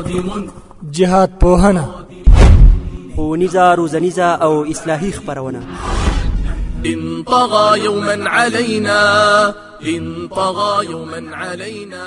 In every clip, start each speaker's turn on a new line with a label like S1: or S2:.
S1: جهاد پوهنه،
S2: ښوونیزه روزنیزه او اصلاحي خپرونه.
S3: إن طغى يوما علينا إن طغى يوما علينا.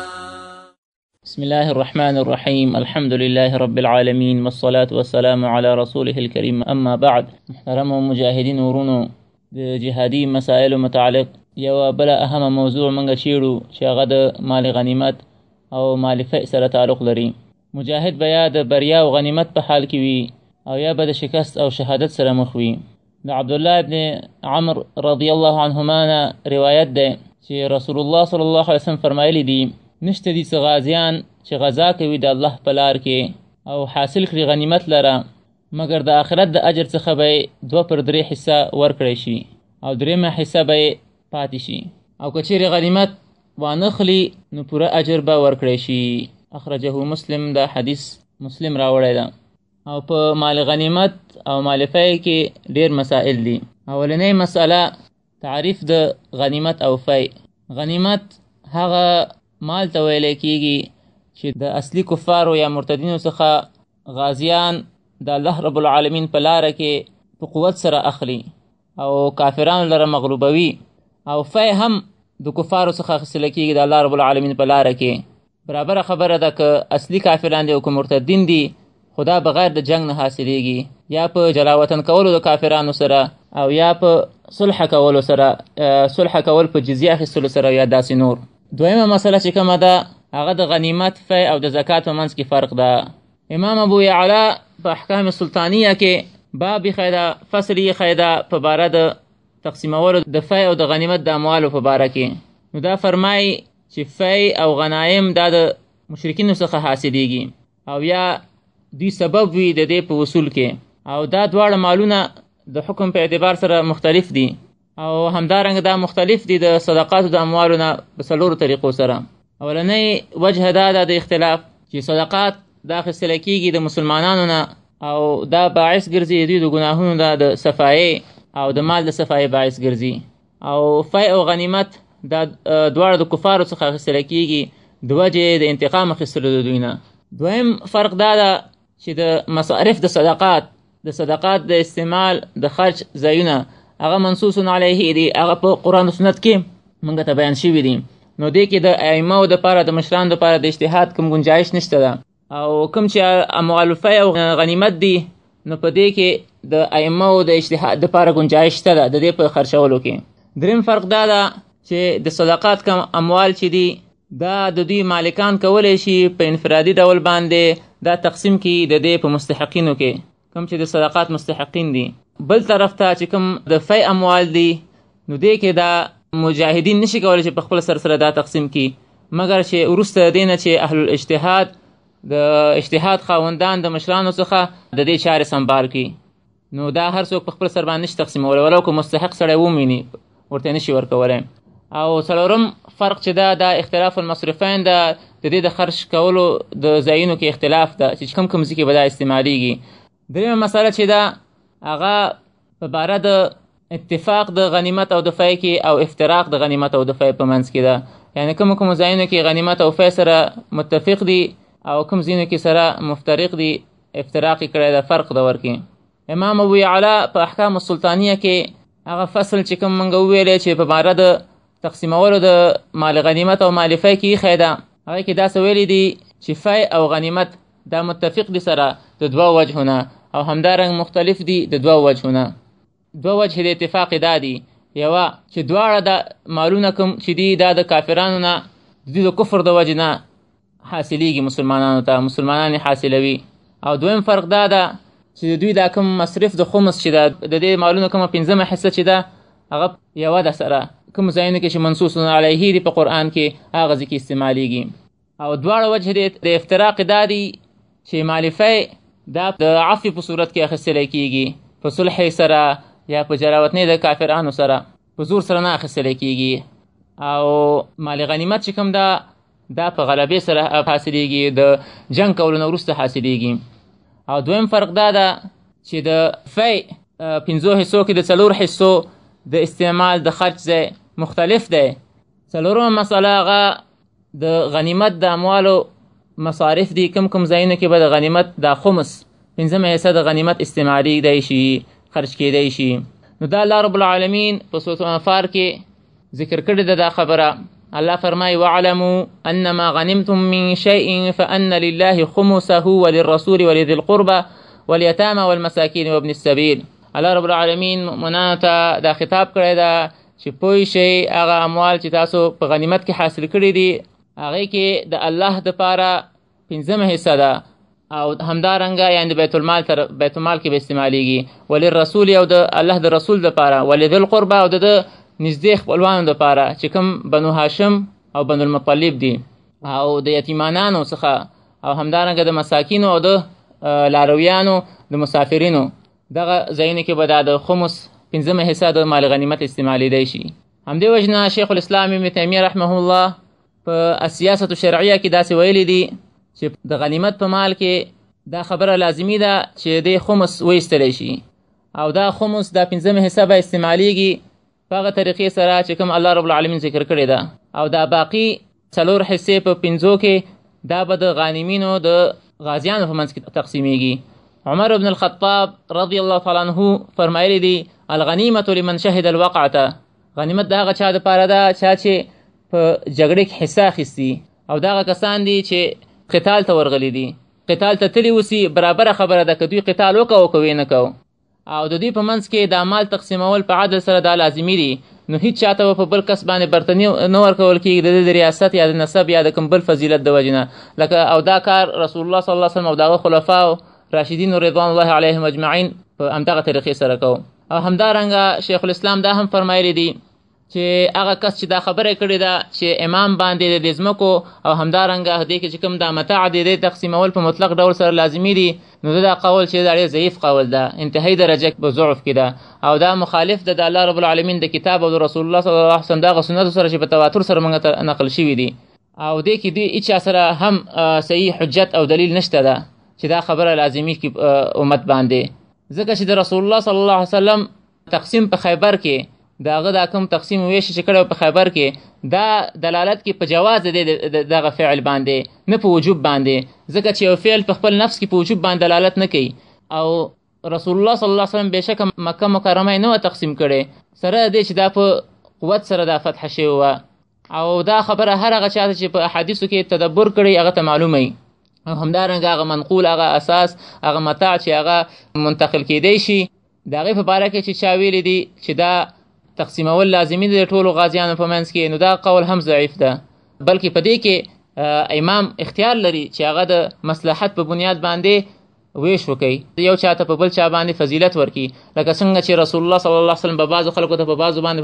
S4: بسم الله الرحمن الرحيم. الحمد لله رب العالمين والصلاة والسلام على رسوله الكريم. أما بعد، محترم مجاهدين ورونو، د جهادي مسائل متعلق یو بل اهم موضوع منګه چیړو چې هغه د مال غنیمت او مال فیء سره تعلق لري. مجاهد به یا د بریا او غنیمت په حال کې وي او یا به د شکست او شهادت سره مخ وي. د عبدالله ابن عمر رضی الله عنهما نه روایت ده چې رسول الله صلی الله علیه وسلم فرمایلی دي نشته دي څه غازیان چې غزا کوي د الله په لار کې او حاصل کړي غنیمت لره مګر د آخرت د اجر څخه به 2/3 حصہ ورکړی شي او 3 حصہ به پاتې شي او که چیرې غنیمت وانخلي نو پوره اجر به ورکړی شي. اخرجه مسلم. دا حدیث مسلم راوړی ده. او په مال غنیمت او مال فیء کې ډیر مسائل دي. اولنۍ مسئله تعریف د غنیمت او فیء. غنیمت هغه مال ته ویل کېږي چې د اصلي کفارو یا مرتدینو څخه غازیان د الله رب العالمین په لاره کې په قوت سره اخلي او کافرانو لره مغلوبوي. او فیء هم د کفارو څخه اخیستل کېږي د الله رب العالمین په لاره کې. برابره خبره ده که اصلي کافران دي او که مرتدین دي، خدا بغیر د جنگ نه حاصلیږي، یا په جلا وطن کولو د کافرانو سره او یا په صلح کولو سره، صلح کول په جزیه اخیستلو سره یا داسې نور. دویمه مسله چې کومه ده هغه د غنیمت، فیء او د زکات په منځ کې فرق ده. امام ابو یعلا په احکام سلطانیه کې باب خیده، فصل یې خیده په باره د تقسیمولو د فیء او د غنیمت د اموالو په باره کې. نو دا فرمایي چې فیء او غنایم دا د مشرکینو څخه حاصلیږي او یا دوی سبب وي د دې په وصول کې، او دا دواړه مالونه د حکم په اعتبار سره مختلف دي او همدارنګه دا مختلف دي د صدقاتو د اموالو نه په 4 طریقو سره. اولنۍ وجه دا ده د اختلاف چې صدقات دا اخیستل کېږي د مسلمانانو نه او دا باعث ګرځي دوی د ګناهونو د صفایۍ او د مال د صفایۍ باعث ګرځي. او فیء او غنیمت دا دواړه د کفارو څخه اخیستل کېږي د وجې د انتقام اخیستلو د دوی نه. دویم فرق دا ده چې د مصارف د صدقات د استعمال د خرج ځایونه هغه منصوص علیه دي، هغه په قرآن و سنت کې موږ ته بیان شوي دي. نو دې کې د ائمهو دپاره، د مشرانو دپاره د اجتهاد کوم گنجایش نشته ده. او کوم چې اموال الفیء او غنیمت دي نو په دې کې د ائمهو د اجتهاد دپاره گنجایش شته ده د دې په خرچولو کې. دریم فرق دا ده چې د صدقات کم اموال چې دي دا د دوی مالکان کولی شي په انفرادي ډول باندې دا تقسیم کړي د دې په مستحقینو کې، کوم چې د صدقات مستحقین دي. بل طرف ته چې کوم د فیء اموال دي نو دې کې دا مجاهدین نشي کولی چې په خپل سره دا تقسیم کړي مګر چې وروسته د دې نه چې اهل الاجتهاد د اجتهاد خاوندان د مشرانو څخه د دې چارې سنبال کړي. نو دا هر څوک په خپل سر باندې نشي تقسیمولی، ولو که مستحق سړی ومیني ورته نشي ورکولی. او څلورم فرق چې دا اختلاف المصرفین ده، د دې د خرج کولو د ځایونو کې اختلاف ده چې کوم ځای کې به دا استعمالیږي. دریمه مسله چې ده هغه په باره د اتفاق د غنیمت او د فیء کې او افتراق د غنیمت او د فیء په منځ کې ده. یعنی کوم ځایونو کې غنیمت او فیء سره متفق دي او کوم ځایونو کې سره مفترق دي، افتراق یې کړی ده، فرق ده ورکې. امام ابو یعلا په احکام السلطانیه کې هغه فصل چې کوم موږ وویلی چې په باره د تقسیمولو د مال غنیمت او مال فیء کې ایښی ده، هغه کې داسې ویلي دي چې فیء او غنیمت دا متفق دي سره د 2 وجهونه او همدارنګ مختلف دي د 2 وجهونه. 2 وجه د اتفاق دا دي، یوه چې دواړه د مالونه کوم چې دي دا د کافرانو نه د دوی د کفر د وجې نه حاصلیږي مسلمانانو ته، مسلمانان یې حاصلوي. او دویم فرق دا ده چې د دوی دا کوم مصرف د خمس چې ده د دې مالونو کومه 5مه حصه چې ده هغه یوه ده سره کوم ځایونو کې چې منصوص علیه دي په قرآن کې هغه ځای کې استعمالیږي. او دواړه وجه د افتراق دا دي چې مال فیء دا د عفو په صورت کې اخیستلی کېږي، په صلح سره یا په جلاوطنۍ د کافرانو سره، په زور سره نه اخیستلی کېږي. او مال غنیمت چې کوم ده دا په غلبې سره حاصلیږي، د جنگ کولو نه وروسته حاصلیږي. او دویم فرق دا ده چې د فیء 5 حصو کې د 4 حصو د استعمال د خرج ځای مختلف دی. 4مه مسئله هغه د غنیمت د اموالو مصارف دي کوم ځایونو کې به د غنیمت دا خمس 5 حصه د غنیمت استعمالي دی شي خرج کېدی شي. نو دا الله رب العالمین په سورة الانفال کې ذکر کړې ده دا خبره. الله فرمایي واعلموا انما غنمتم من شيء فان لله خمسه وللرسول ولذي القربى واليتامى والمساكين وابن السبيل. الله رب العالمین مؤمنانو ته دا خطاب کړی ده چې پوه شئ هغه اموال چې تاسو په غنیمت کې حاصل کړي دي هغې کې د الله دپاره 5 حصه ده او همدارنګه یعنې د بیت المال کې به استعمالیږي. وللرسول او د الله د رسول دپاره، ولذي القربى او د نږدې خپلوانو دپاره چې کوم بنو هاشم او بنو المطلب دي، او د یتیمانانو څخه، او همدارنګه د مساکینو او د لارویانو د مسافرینو. دغه ځایونو کې به دا د خمس 5 حصه د مال غنیمت استعمالیدی شي. همدې وجنه شیخ الاسلام ابن تیمیه رحمه الله په السیاست الشرعیه کې داسې ویلی دي چې د غنیمت په مال کې دا خبره لازمي ده چې د خمس وایستلی شي، او دا خمس دا 5 حصه به استعمالیږي په هغه طریقې سره چې کوم الله رب العالمین ذکر کړی ده، او دا باقي 4 حصې په 5 کې دا به د غانمینو د غازیانو په منځ کې تقسیمیږي. عمر بن الخطاب رضی الله تعالی عنه فرمایلی دي الغنیمة لمن شهد الوقعة. غنیمت د هغه چا دپاره ده چا چې په جګړې کې حصه اخیستي، او دا هغه کسان دي چې قتال ته ورغلي دي، قتال ته تلي اوسي. برابره خبره ده که دوی قتال وکړو که ویې نه کوو، او د دوی په منځ کې د مال تقسیمول په عدل سره دا لازمي دي. نو هیڅ چاته به په بل کس باندې برتني نه ورکول کېږي د ریاست یا د نسب یا د کوم بل فضیلت د وجې نه. لکه او دا کار رسول الله صلی الله علیه وسلم او د هغه خلفاو راشدین رضوان الله علیهم اجمعین په همدغه طریقې سره کوو. او همدارنګه شیخ الاسلام دا هم فرمایلی دي چې هغه کس چې دا خبره کړې ده چې امام باندې د ځمکو او همدارنګه دې کې چې کوم دا متاع دی تقسیمول په مطلق ډول سره لازمي دي، نو دا قول چې دا ډېر ضعیف قول ده، انتهایی درجه په ضعف کې ده، او دا مخالف ده د الله رب العالمین د کتاب او د رسول الله صلی الله علیه وسلم دغه سنتو سره چې په تواتر سره موږ ته نقل شوي دي. او دې کې دوی هېچا سره هم صحیح حجت او دلیل نشته ده چې دا خبره لازمي کړي امت باندې، ځکه چې د رسول الله صلی الله علیه وسلم تقسیم په خیبر کې د هغه دا کوم تقسیم ویش چې کړی په خیبر کې دا دلالت کې په جواز دی دغه فعل باندې، نه په وجوب باندې، ځکه چې یو فعل په خپل نفس کې په وجوب باندې دلالت نه کوي. او رسول الله صلی الله علیه وسلم بېشکه مکه مکرمه یې نه وه تقسیم کړې، سره دې چې دا په قوت سره دا فتح شوې وه. او دا خبره هر هغه چاته چې په احادیثو کې تدبر کړی هغه ته معلومه وي. او همدارنګه هغه منقول، هغه اساس، هغه متاع چې هغه منتقل کېدی شي د هغې په باره کې چې چا ویلي دي چې دا تقسیمول لازمي دی د ټولو غازیانو په منځ کې، نو دا قول هم ضعیف ده. بلکې په دې کې امام اختیار لري چې هغه د مصلحت په بنیاد باندې ویش وکړي، یو چاته په بل چا باندې فضیلت ورکړي، لکه څنګه چې رسول الله صلی الله علیه وسلم په بعضو خلکو ته په بعضو باندې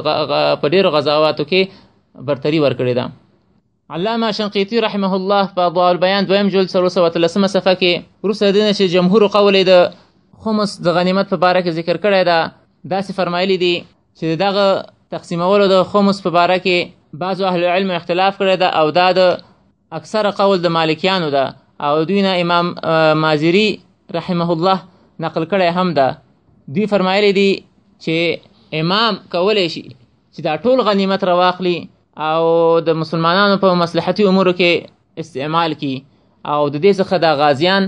S4: په ډېرو غزاواتو کې برتري ورکړې ده. علامه شنقیطي رحمه الله په اضواء البیان 2 جلد 313 صفحه کې وروسته د دې نه چې جمهور قول یې د خمس د غنیمت په باره کې ذکر کړی ده، داسې فرمایلی دي چې دغه تقسیمولو د خمس په باره کې بعضو اهل علم اختلاف کړی ده، او دا د اکثره قول د مالکیانو ده، او دوی نه امام مازری رحمه الله نقل کړی هم ده. دوی فرمایلی دي چې امام کولی شي چې دا ټول غنیمت راواخلي او د مسلمانانو په مصلحتي امورو کې استعمال کی، او د دې څخه د غازیان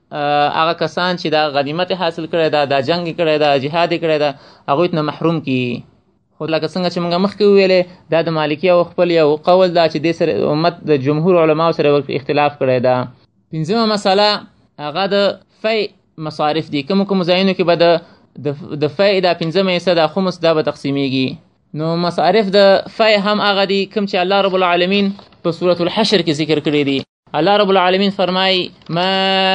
S4: هغه کسان چې دا غنیمت حاصل کړی ده، دا جنگ کړی ده، جهاد کړی ده، هغوی ته محروم کی. خو لکه څنګه چې موږ مخکې وویلې دا د مالکي او خپل یو قول ده چې دې سره امت د جمهور علماو سره اختلاف کړی ده. 5مه مسله هغه د فی مصارف دي، کوم ځایونو کې به د فی دا 5 حصه د خمس دا به تقسیمیږي. نو مصارف د فی هم هغه دي کوم چې الله رب العالمین په سورة الحشر کې ذکر کړی دي. الله رب العالمین فرمای ما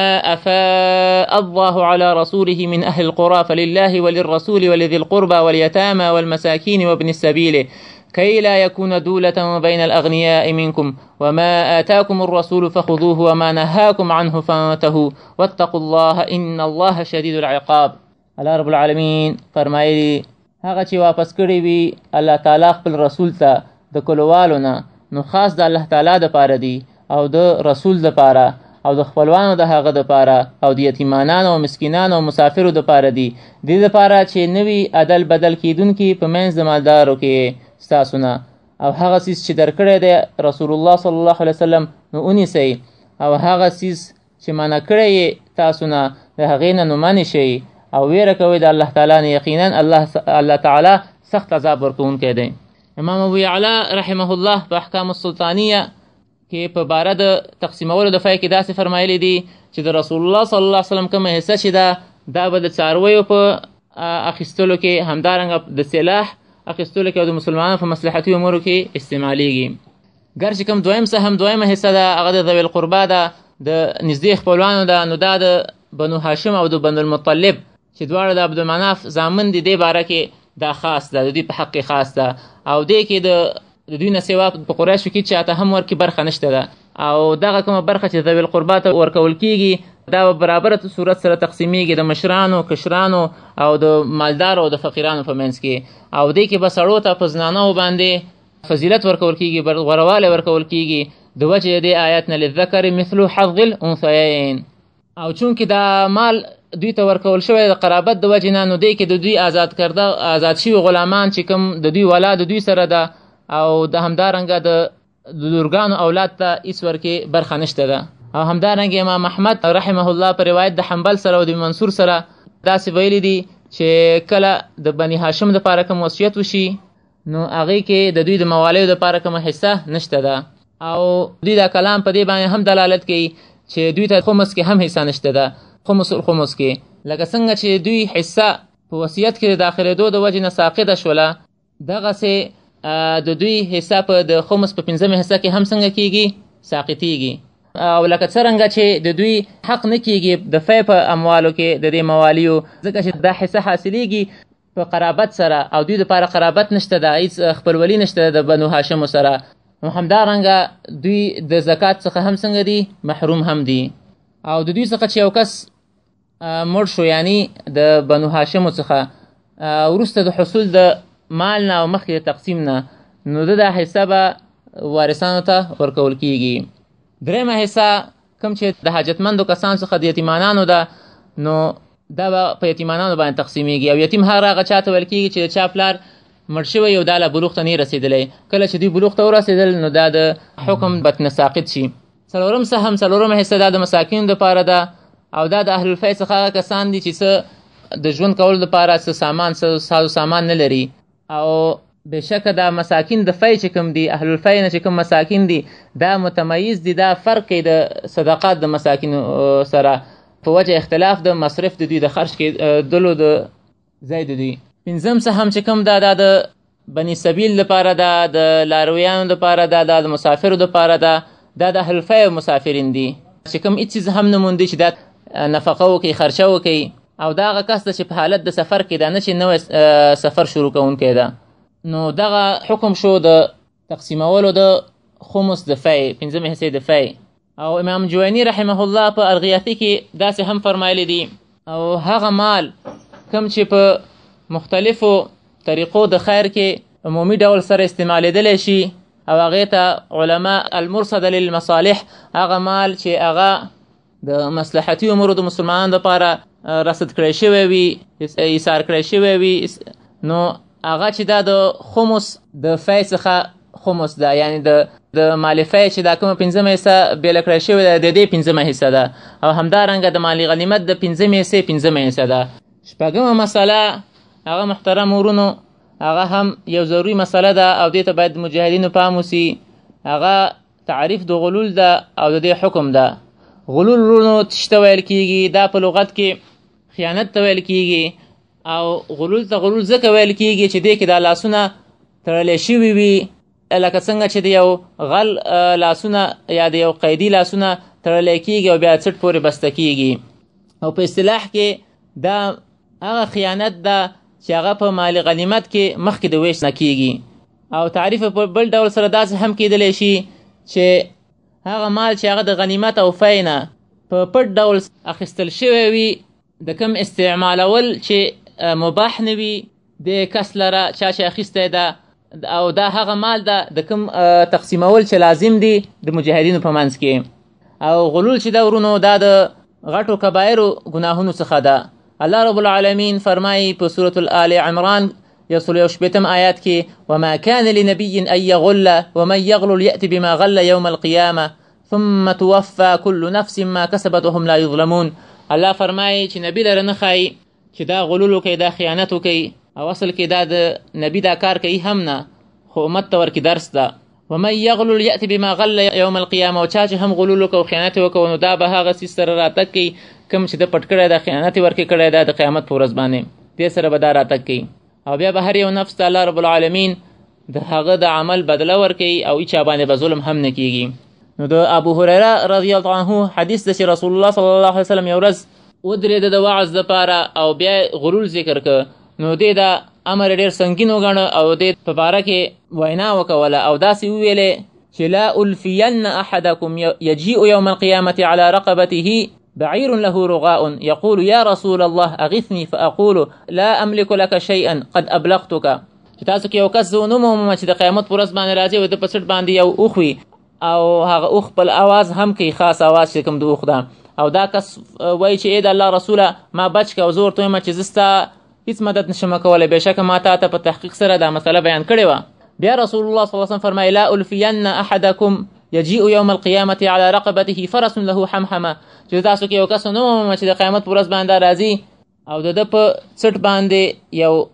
S4: افاء الله على رسوله من اهل القرى فلله وللرسول ولذي القربى واليتامى والمساكين وابن السبيل كي لا يكون دولة بين الأغنياء منكم وما آتاكم الرسول فخذوه وما نهاكم عنه فانتهوا واتقوا الله إن الله شديد العقاب. الله رب العالمین فرمایي هغه چې واپس کړی وي الله تعالی خپل رسول ته د کلوالو نه، نو خاص د الله تعالی دپاره دي او د رسول دپاره او د خپلوانو د هغه دپاره او د یتیمانانو او مسکینانو او مسافرو دپاره دي، دې دپاره چې نوي عدل بدل کیدونکي په منځ د مالدارو کې ستاسو نه، او هغه څیز چې درکړی دی رسول الله صلی الله علیه وسلم نو ونیسئ، او هغه څیز چې منع کړی یې تاسو نه د هغې نه نو منې شئ او ویره کوئ د الله تعالی نه. یقینا الله تعالی سخت عذاب ورکوونکی دی. امام ابو یعلا رحمه الله په احکام السلطانیه کې په باره د تقسیمولو د فی کې داسې فرمایلی دي چې د رسول الله صلی الله علیه وسلم کومه حصه چې ده دا به د څارویو په اخیستلو کې، همدارنګه د سلاح اخیستلو کې او د مسلمانانو په مصلحتي امورو کې استعمالیږي. ګر چې کوم دویم سهم دویمه حصه ده هغه د ذوی القربا ده، د نږدې خپلوانو ده، نو دا د بنو هاشم او د بنو المطلب چې دواړه د عبدالمناف زامن دي دې باره کې دا خاص ده، د دوی په حق کې خاص ده او دې کې د دوی نه سوا په قریشو کې چاته هم ورکې برخه نشته ده او دغه کومه برخه چې ذوی القربا ته ورکول کېږي دا په برابره صورت سره تقسیمیږي د مشرانو، کشرانو او د مالدارو او د فقیرانو په منځ کې او دې کې به سړو ته په زنانو باندې فضیلت ورکول کېږي، غوروالی ورکول کېږي د وجې د دې آیات نه للذکر مثل حظ الانثیین. او چونکې دا مال دوی ته ورکول شوی د قرابت د وجې نه نو دې کې د دوی آزاد شوي غلامان چې کوم د دوی ولا د دوی سره ده او د همدارنګه د لورګانو اولاد ته هېڅ ورکې برخه نشته ده. او همدارنګه امام احمد رحمه الله په روایت د حنبل سره او د منصور سره داسې ویلي دي چې کله د بني هاشم دپاره کوم وصیت وشي نو هغې کې د دوی د موالیو دپاره کومه حصه نشته ده او دوی دا کلام په دې باندې هم دلالت کوي چې دوی ته خمس کې هم حصه نشته ده، خمس کې لکه څنګه چې دوی حصه په وصیت کې د داخلېدو د وجې نه ساقطه شوله دغسې د دوی حصه په د خمس په 5مه حصه کې هم څنګه کېږي ساقطېږي او لکه څرنګه چې د دوی حق نه کېږي د فی په اموالو کې د دې موالیو ځکه چې دا حصه حاصلېږي په قرابت سره او دوی دپاره قرابت نشته ده، هېڅ خپلولي نشته د بنو هاشمو سره. همدارنګه دوی د زکات څخه هم څنګه دي محروم هم دي او د دوی څخه چې یو کس مړ شو یعنی د بنو هاشمو څخه وروسته د حصول د مال نه او مخکې د تقسیم نه نو دا حصه به وارثانو ته ورکول کېږي. درېیمه حصه کوم چې د حاجتمندو کسانو څخه د یتیمانانو ده نو دا به په یتیمانانو باندې تقسیمیږي او یتیم هغه چاته ویل کېږي چې د چا پلار مړ شوی یو دا له بلوغ ته نه رسېدلی، کله چې دوی بلوغ ته ورسېدل نو دا د حکم بطن ساقط شي. څلورمه حصه دا د مساکینو دپاره ده او دا د اهل الفی څخه هغه کسان دي چې څه د ژوند کولو دپاره څه سازو سامان نه لري او بېشکه دا مساکین د فی چې کوم دي اهل الفی نه چې کوم مساکین دي دا متمیز دي، دا فرق کوي د صدقات د مساکینو سره په وجه اختلاف د مصرف د دوی د خرج کېدلو د ځای د دوی. 5م سهم چې کوم دا د بني سبیل دپاره ده، د لارویانو دپاره ده، دا د مسافرو دپاره ده، دا د اهل الفی مسافرین دي چې کوم هېڅ څیز هم نه موندي چې دا نفقه وکړي خرچه وکړي او دا هغه کس ده چې په حالت د سفر کې ده نه چې نوی سفر شروع کوونکی ده. نو دغه حکم شو د تقسیمولو د خمس د فی 5مه حصې د فی. او امام جوینی رحمه الله په الغیاثي کې داسې هم فرمایلی دي او هغه مال کم چې په مختلفو طریقو د خیر کې عمومي ډول سره استعمالیدلی شي او هغې ته علما المرصد للمصالح هغه مال چې هغه د مصلحتي امورو د مسلمانانو دپاره رصد کړی شوی وي، ایثار کړی شوی وي، نو هغه چې دا د خمس د فی څخه خمس ده یعنی د مال فی چې دا کومه 5مه حصه بېله کړی شوې ده د دې 5مه حصه ده او همدارنګه د مال غنیمت د 5مې حصې 5مه حصه ده. 6مه مسله هغه محترم ورونو هغه هم یو ضروري مسله ده او دې ته باید مجاهدینو پام وسي، هغه تعریف د غلول ده او د دې حکم ده. غلول ورونو تشته ویل کېږي، دا په لغت کې خیانت ته ویل کېږي او غلول ته غلول ځکه ویل کېږي چې دې کې دا لاسونه تړلی شوي وي لکه څنګه چې د یو غل لاسونه یا د یو قیدي لاسونه تړلی کېږي او بیا څټ پورې بسته کېږي. او په اصطلاح کې دا هغه خیانت ده چې هغه په مال غنیمت کې مخکې د ویش نه کېږي. او تعریف په بل ډول سره داسې هم کېدلی شي چې هغه مال چې هغه د غنیمت او فی نه په پټ ډول اخیستل شوی وي د کوم استعمالول چې مباح نه وي د کس لره چا چې اخیستی ده او دا هغه مال ده د کوم تقسیمول چې لازم دي د مجاهدینو په منځ کې. او غلول چې ده ورونو دا د غټو کبایرو ګناهونو څخه ده. الله رب العالمین فرمایي په سورة آل عمران 118 آیات کې وما كان لنبي ان يغل ومن يغلل يأتي بما غل يوم القيامة ثم توفى كل نفس ما كسبت وهم لا يظلمون. الله فرمایي چې نبی لره نه ښایي چې دا غلول وکړي، دا خیانت وکړي، او اصل کې دا د نبی دا کار کوي هم نه، خو امت ته ورکړي درس ده. ومن یغلل یأتي بما غل یوم القیامه، او چا چې هم غلول وکړو او خیانت وکړو نو دا به هغه څیز سره راتګ کوي کوم چې د پټ کړی دا خیانت ورکړي کړی دا د قیامت په ورځ باندې دې سره به دا راتګ کوي. او بیا به هر یو نفس ته الله رب العالمین د هغه د عمل بدله ورکوي او هیچا باندې به ظلم هم نه کیږي. نو د ابو هریره رضی الله عنه حدیث ده چې رسول الله صلی الله علیه وسلم یو ورځ ودرېده د وعظ دپاره او بیا غرور ذکر که، نو دې دا امر ډېر سنګین وګڼه او دې په باره کې وینا وکوله او داسې وویلې چې لا الفین احدکم یجیء یوم القیامة على رقبته بعير له رغاء يقول يا رسول الله أغثني فأقول لا أملك لك شيئا قد أبلغتك. چې تاسو کې یو کس زه ونوموم چې د قیامت په ورځ باندې راځي او د په سټ باندې یو اوښ وي او هغه اوښ خپل اواز هم کوي، خاص اواز چې کوم د اوښ ده، او دا کس وایي چې ای د الله رسوله ما بچ که او زه ورته وایم چې زه ستا هېڅ مدد نشم کولی، بېشکه ما تا ته په تحقیق سره دا مسله بیان کړې وه. بیا رسول الله صلی الله علیه وسلم فرمایي لا الفین احدکم یجیء یوم القیامة على رقبته فرس له حمحمه، چې تاسو کې یو کس ونوموم چې د قیامت په ورځ باندې راځي او د ده په څټ باندې یو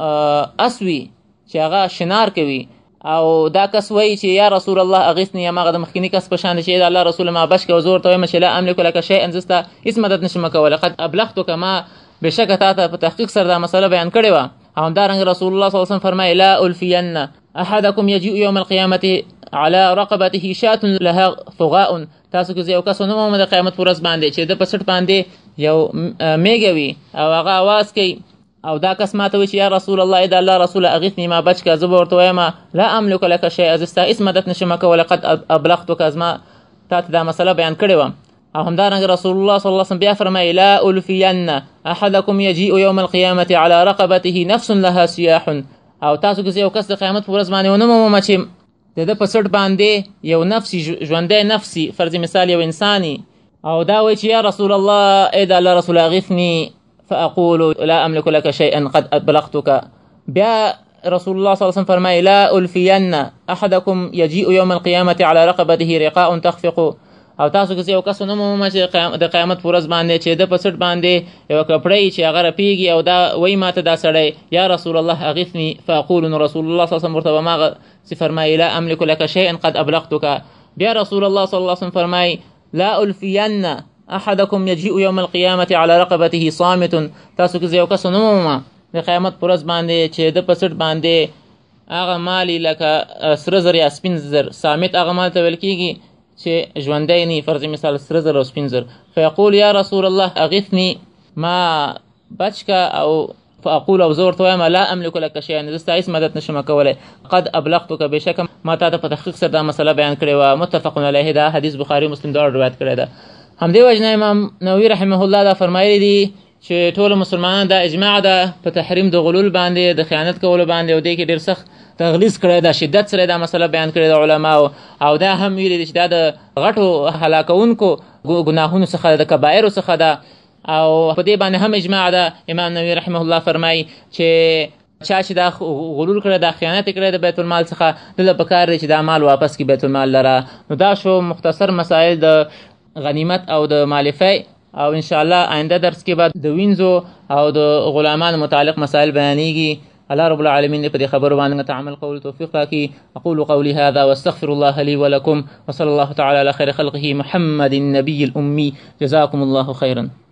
S4: اس وي چې هغه شنار کوي، او دا کس وایي چې یا رسول الله اغثني، هماغه د مخکیني کس په شان دی چې د الله رسول ما بچ که او زه ورته وایم چې لا املک لک شیئا، زه ستا هېڅ مدد نشم کولی، قد ابلغتک، ما بېشکه تا ته په تحقیق سره دا مسله بیان کړې وه. او همدارنګه رسول الله صلی الله علیه وسلم فرمایي لا الفین احدکم یجیء یوم القیامة على رقبته شاة لها ثغاء، تاسو کې یو کس ونوموم د قیامت په ورځ باندې چې د په سټ باندې یو میږه وي او هغه اواز کوي، او دا کس ماته وایي چې یا رسول الله ای د الله رسوله اغثني ما بچ که، زه به ورته وایم لا املک لک شیئا، زه ستا هېڅ مدد نشم کولی، قد ابلغتک، زما تا ته دا مسله بیان کړې وه. او همدارنګه رسول الله صلی الله علیه وسلم بیا فرمایي لا الفین احدکم یجیء یوم القیامة على رقبته نفس لها سیاح، او تاسو کې یو کس د قیامت په ورځ باندې ونوموم چې د ده په سټ باندې یو نفسي ژوندی نفسي فرض مثال یو انساني، او دا وایي چې یا رسول الله ای د الله رسول اغثني فأقول لا أملك لك شيئا قد أبلغتك. بیا رسول الله صلی الله علیه وسلم فرمایي لا الفین احدکم یجیء یوم القیامة على رقبته رقاء تخفق، او تاسو کې یو کس ونوموم چې د قیامت په ورځ باندې چې د په سټ باندې یو کپړی چې هغه رپېږي او دا وایي ماته دا سړی یا رسول الله اغثني فأقول، نو رسول الله صلی الله علیه وسلم ورته هماغه فرمایي لا املک لك شیئا قد ابلغتک. بیا رسول الله صلی الله علیه وسلم فرمایي لا الفین احدکم یجیء یوم القیامة على رقبته صامت، تاسو کې یو کس ونوموم د قیامت په ورځ باندې چې د په سټ باندې هغه مالي لکه سره زر یا سپین زر، صامت هغه مال ته ویل کېږي چې ژوندی نه فرض مثال سره زر او سپین زر، فیقول یا رسول الله اغثني ما بچ که، او فاقول او زه ورته وایم لا املک لک شیئا، زه ستا هېڅ مدد نشم کولی، قد ابلغتک، بېشکه ما تا ته په تحقیق سره دا مسله بیان کړې وه. متفق علیه، دا حدیث بخاري مسلم دواړو روایت کړی ده. همدې وجنه امام نووي رحمه الله دا فرمایلی دي چې ټولو مسلمانانو دا اجماع ده په تحریم د غلول باندې، د خیانت کولو باندې، او دې کې ډېر سخت تغلیظ کړی ده، شدت سره دا مسله بیان کړې ده علماو، او دا هم ویلي دي چې دا د غټو هلاکونکو ګناهونو څخه ده، د کبایرو څخه ده، او په دې باندې هم اجماع ده. امام نووي رحمه الله فرمایي چې چا چې دا غلول کړی، دا خیانت کړی د بیت المال څخه، دله پکار دی چې دا مال واپس کړي بیت المال لره. نو دا شو مختصر مسایل د غنیمت او د مالفی، او انشاءالله آینده درس کې بعد د وینځو او د غلامانو متعلق مسائل بیانېږي. الله رب العالمین په دې خبرو باندې تعامل قول توفیق راکړي. اقول قولي هذا واستغفر الله لي ولكم، وصلى الله تعالى على خير خلقه محمد النبي الأمي. جزاكم الله خيرا.